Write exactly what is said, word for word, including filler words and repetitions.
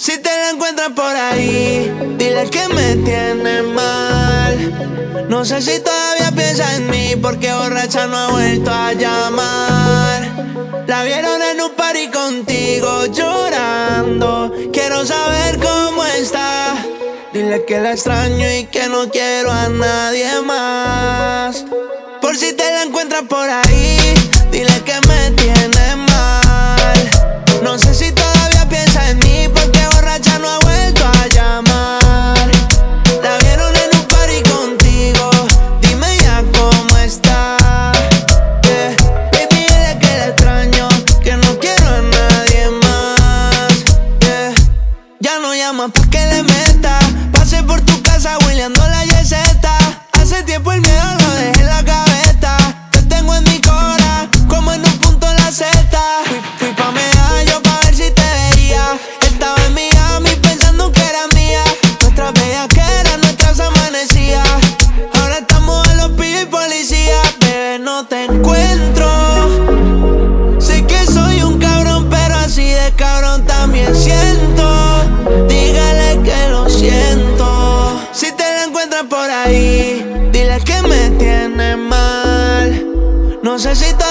Si te la encuentras por ahí, dile que me tiene mal. No sé si todavía piensa en mí, porque borracha no ha vuelto a llamar. La vieron en un party contigo llorando. Quiero saber cómo está. Dile que la extraño y que no quiero a nadie más. Por si te la encuentras por ahí, dile que me tiene mal. No sé si todavía piensa en mí, porque borracha no ha vuelto a llamar. La vieron en un party contigo, dime ya cómo está. Yeah. Baby, dile que la extraño, que no quiero a nadie más. Yeah. Ya no llamas pa' que le meta. Pasé por tu casa hueleando la yeseta. Hace tiempo el miedo lo dejé en la gaveta. Te tengo en mi cora, como en un punto en la zeta. Fui, fui pa' medallo pa' ver si te veía. Estaba en Miami pensando que era mía. Nuestras bellaqueras, nuestras amanecías. Ahora estamos en los pillos y policías. Bebé, no te encuentro. Sé que soy un cabrón, pero así de cabrón también siento. Dígale que lo siento. Si te la encuentras por ahí, dile que me tiene mal. No sé si todavía